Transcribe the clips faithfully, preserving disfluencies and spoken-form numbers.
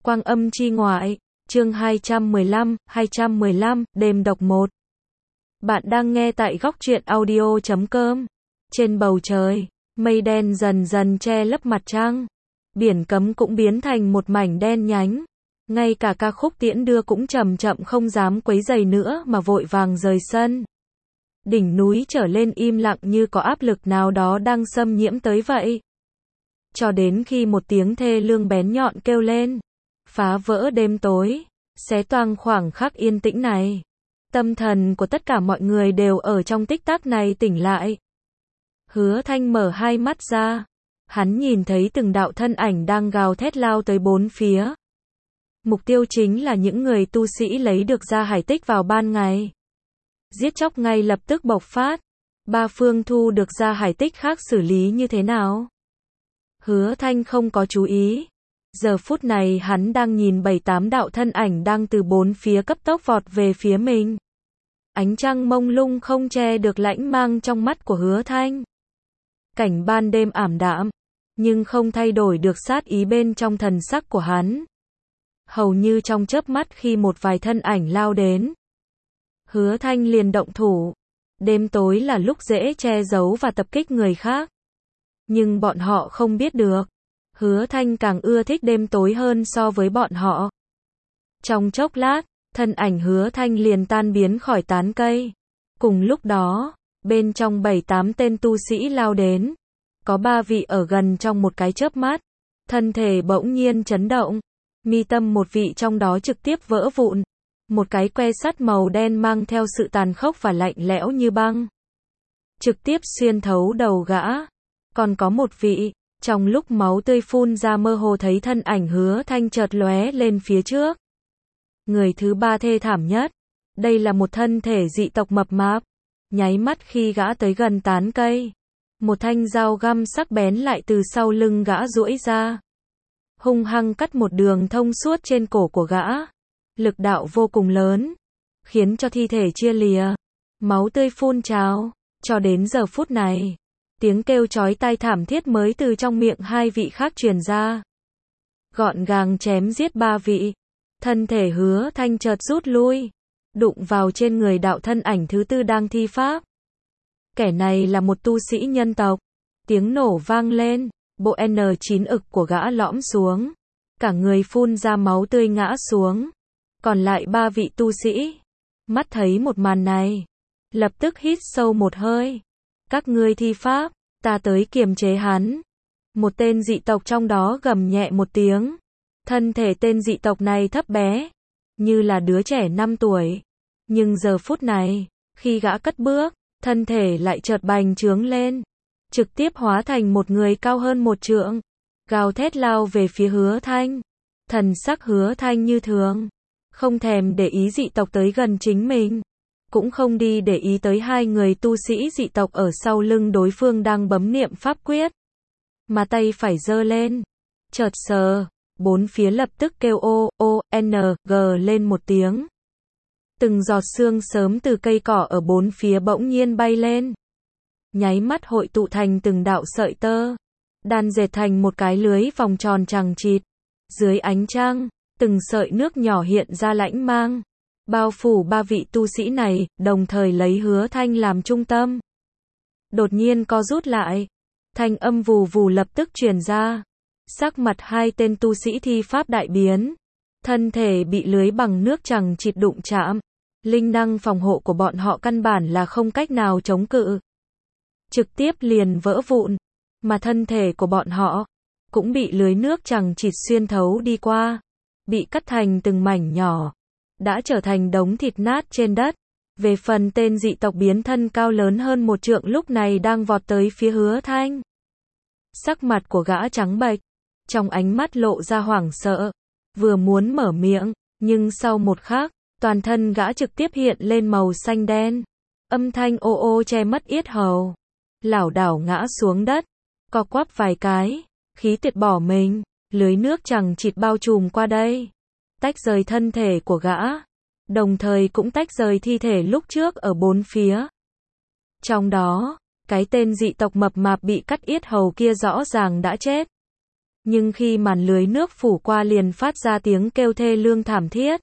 Quang âm chi ngoại, chương hai trăm mười lăm, hai trăm mười lăm, đêm độc một. Bạn đang nghe tại góc truyện audio chấm com. Trên bầu trời, mây đen dần dần che lấp mặt trăng. Biển cấm cũng biến thành một mảnh đen nhánh. Ngay cả ca khúc tiễn đưa cũng chậm chậm không dám quấy rầy nữa mà vội vàng rời sân. Đỉnh núi trở lên im lặng như có áp lực nào đó đang xâm nhiễm tới vậy. Cho đến khi một tiếng thê lương bén nhọn kêu lên, phá vỡ đêm tối, xé toang khoảng khắc yên tĩnh này. Tâm thần của tất cả mọi người đều ở trong tích tắc này tỉnh lại. Hứa Thanh mở hai mắt ra. Hắn nhìn thấy từng đạo thân ảnh đang gào thét lao tới bốn phía. Mục tiêu chính là những người tu sĩ lấy được ra hải tích vào ban ngày. Giết chóc ngay lập tức bộc phát. Ba phương thu được ra hải tích khác xử lý như thế nào? Hứa Thanh không có chú ý. Giờ phút này hắn đang nhìn bảy tám đạo thân ảnh đang từ bốn phía cấp tốc vọt về phía mình. Ánh trăng mông lung không che được lãnh mang trong mắt của Hứa Thanh. Cảnh ban đêm ảm đạm, nhưng không thay đổi được sát ý bên trong thần sắc của hắn. Hầu như trong chớp mắt khi một vài thân ảnh lao đến, Hứa Thanh liền động thủ. Đêm tối là lúc dễ che giấu và tập kích người khác. Nhưng bọn họ không biết được, Hứa Thanh càng ưa thích đêm tối hơn so với bọn họ. Trong chốc lát, thân ảnh Hứa Thanh liền tan biến khỏi tán cây. Cùng lúc đó, bên trong bảy tám tên tu sĩ lao đến, có ba vị ở gần trong một cái chớp mắt, thân thể bỗng nhiên chấn động, mi tâm một vị trong đó trực tiếp vỡ vụn, một cái que sắt màu đen mang theo sự tàn khốc và lạnh lẽo như băng, trực tiếp xuyên thấu đầu gã. Còn có một vị, trong lúc máu tươi phun ra mơ hồ thấy thân ảnh Hứa Thanh chợt lóe lên phía trước. Người thứ ba thê thảm nhất, đây là một thân thể dị tộc mập mạp. Nháy mắt khi gã tới gần tán cây, một thanh dao găm sắc bén lại từ sau lưng gã duỗi ra, hung hăng cắt một đường thông suốt trên cổ của gã. Lực đạo vô cùng lớn, khiến cho thi thể chia lìa, máu tươi phun trào. Cho đến giờ phút này, tiếng kêu chói tai thảm thiết mới từ trong miệng hai vị khác truyền ra. Gọn gàng chém giết ba vị, thân thể Hứa Thanh chợt rút lui, đụng vào trên người đạo thân ảnh thứ tư đang thi pháp. Kẻ này là một tu sĩ nhân tộc. Tiếng nổ vang lên, bộ N chín ực của gã lõm xuống, cả người phun ra máu tươi ngã xuống. Còn lại ba vị tu sĩ, mắt thấy một màn này, lập tức hít sâu một hơi. Các ngươi thi pháp, ta tới kiềm chế hắn. Một tên dị tộc trong đó gầm nhẹ một tiếng. Thân thể tên dị tộc này thấp bé, như là đứa trẻ năm tuổi. Nhưng giờ phút này, khi gã cất bước, thân thể lại chợt bành trướng lên, trực tiếp hóa thành một người cao hơn một trượng, gào thét lao về phía Hứa Thanh. Thần sắc Hứa Thanh như thường, không thèm để ý dị tộc tới gần chính mình, cũng không đi để ý tới hai người tu sĩ dị tộc ở sau lưng đối phương đang bấm niệm pháp quyết, mà tay phải giơ lên, chợt sờ, bốn phía lập tức kêu ô, ô, n, g lên một tiếng. Từng giọt sương sớm từ cây cỏ ở bốn phía bỗng nhiên bay lên, nháy mắt hội tụ thành từng đạo sợi tơ, đan dệt thành một cái lưới vòng tròn chằng chịt. Dưới ánh trăng, từng sợi nước nhỏ hiện ra lãnh mang, bao phủ ba vị tu sĩ này, đồng thời lấy Hứa Thanh làm trung tâm. Đột nhiên co rút lại, thanh âm vù vù lập tức truyền ra. Sắc mặt hai tên tu sĩ thi pháp đại biến, thân thể bị lưới bằng nước chằng chịt đụng chạm, linh năng phòng hộ của bọn họ căn bản là không cách nào chống cự, trực tiếp liền vỡ vụn, mà thân thể của bọn họ cũng bị lưới nước chằng chịt xuyên thấu đi qua, bị cắt thành từng mảnh nhỏ, đã trở thành đống thịt nát trên đất. Về phần tên dị tộc biến thân cao lớn hơn một trượng lúc này đang vọt tới phía Hứa Thanh. Sắc mặt của gã trắng bệch, trong ánh mắt lộ ra hoảng sợ, vừa muốn mở miệng, nhưng sau một khắc, toàn thân gã trực tiếp hiện lên màu xanh đen, âm thanh ô ô che mất yết hầu, lảo đảo ngã xuống đất, co quắp vài cái, khí tuyệt bỏ mình. Lưới nước chằng chịt bao trùm qua đây, tách rời thân thể của gã, đồng thời cũng tách rời thi thể lúc trước ở bốn phía. Trong đó, cái tên dị tộc mập mạp bị cắt yết hầu kia rõ ràng đã chết. Nhưng khi màn lưới nước phủ qua liền phát ra tiếng kêu thê lương thảm thiết.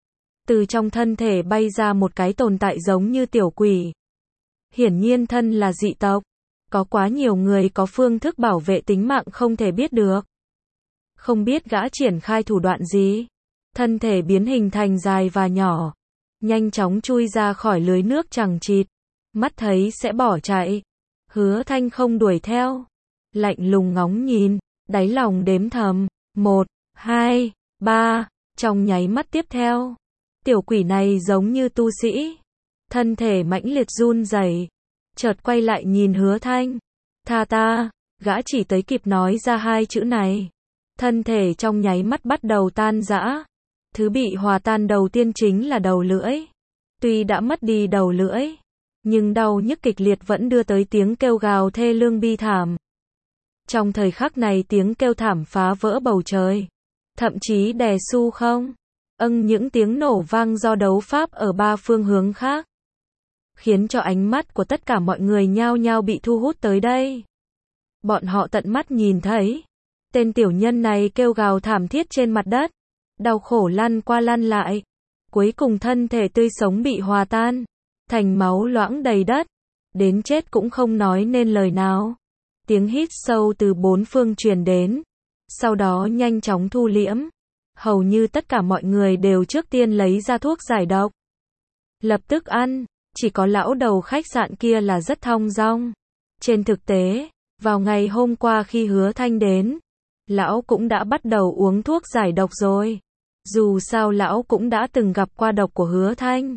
Từ trong thân thể bay ra một cái tồn tại giống như tiểu quỷ. Hiển nhiên thân là dị tộc. Có quá nhiều người có phương thức bảo vệ tính mạng không thể biết được. Không biết gã triển khai thủ đoạn gì. Thân thể biến hình thành dài và nhỏ. Nhanh chóng chui ra khỏi lưới nước chằng chịt. Mắt thấy sẽ bỏ chạy. Hứa Thanh không đuổi theo. Lạnh lùng ngóng nhìn. Đáy lòng đếm thầm. Một, hai, ba. Trong nháy mắt tiếp theo. Tiểu quỷ này giống như tu sĩ. Thân thể mãnh liệt run rẩy. Chợt quay lại nhìn Hứa Thanh. Tha ta. Gã chỉ tới kịp nói ra hai chữ này. Thân thể trong nháy mắt bắt đầu tan rã. Thứ bị hòa tan đầu tiên chính là đầu lưỡi. Tuy đã mất đi đầu lưỡi, nhưng đau nhức kịch liệt vẫn đưa tới tiếng kêu gào thê lương bi thảm. Trong thời khắc này tiếng kêu thảm phá vỡ bầu trời. Thậm chí đè su không. Âng những tiếng nổ vang do đấu pháp ở ba phương hướng khác. Khiến cho ánh mắt của tất cả mọi người nhao nhao bị thu hút tới đây. Bọn họ tận mắt nhìn thấy. Tên tiểu nhân này kêu gào thảm thiết trên mặt đất. Đau khổ lăn qua lăn lại. Cuối cùng thân thể tươi sống bị hòa tan. Thành máu loãng đầy đất. Đến chết cũng không nói nên lời nào. Tiếng hít sâu từ bốn phương truyền đến. Sau đó nhanh chóng thu liễm. Hầu như tất cả mọi người đều trước tiên lấy ra thuốc giải độc. Lập tức ăn. Chỉ có lão đầu khách sạn kia là rất thong dong. Trên thực tế, vào ngày hôm qua khi Hứa Thanh đến, lão cũng đã bắt đầu uống thuốc giải độc rồi. Dù sao lão cũng đã từng gặp qua độc của Hứa Thanh.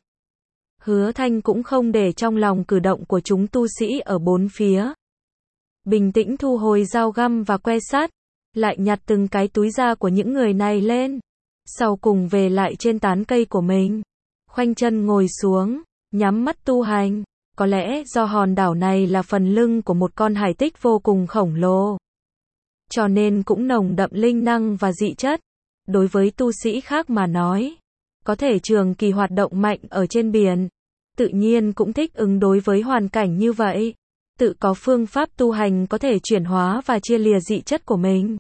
Hứa Thanh cũng không để trong lòng cử động của chúng tu sĩ ở bốn phía. Bình tĩnh thu hồi dao găm và que sắt, lại nhặt từng cái túi da của những người này lên. Sau cùng về lại trên tán cây của mình. Khoanh chân ngồi xuống, nhắm mắt tu hành. Có lẽ do hòn đảo này là phần lưng của một con hải tích vô cùng khổng lồ. Cho nên cũng nồng đậm linh năng và dị chất. Đối với tu sĩ khác mà nói, có thể trường kỳ hoạt động mạnh ở trên biển, tự nhiên cũng thích ứng đối với hoàn cảnh như vậy. Tự có phương pháp tu hành có thể chuyển hóa và chia lìa dị chất của mình.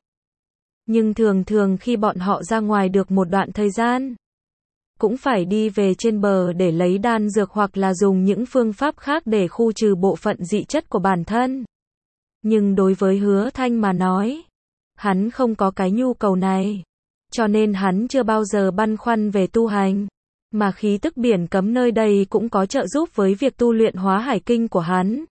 Nhưng thường thường khi bọn họ ra ngoài được một đoạn thời gian, cũng phải đi về trên bờ để lấy đan dược hoặc là dùng những phương pháp khác để khu trừ bộ phận dị chất của bản thân. Nhưng đối với Hứa Thanh mà nói, hắn không có cái nhu cầu này. Cho nên hắn chưa bao giờ băn khoăn về tu hành. Mà khí tức biển cấm nơi đây cũng có trợ giúp với việc tu luyện hóa hải kinh của hắn.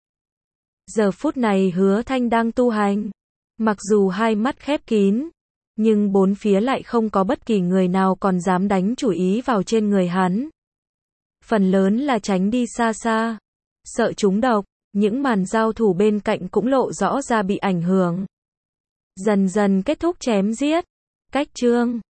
Giờ phút này Hứa Thanh đang tu hành. Mặc dù hai mắt khép kín, nhưng bốn phía lại không có bất kỳ người nào còn dám đánh chủ ý vào trên người hắn. Phần lớn là tránh đi xa xa, sợ trúng độc. Những màn giao thủ bên cạnh cũng lộ rõ ra bị ảnh hưởng. Dần dần kết thúc chém giết. Cách chương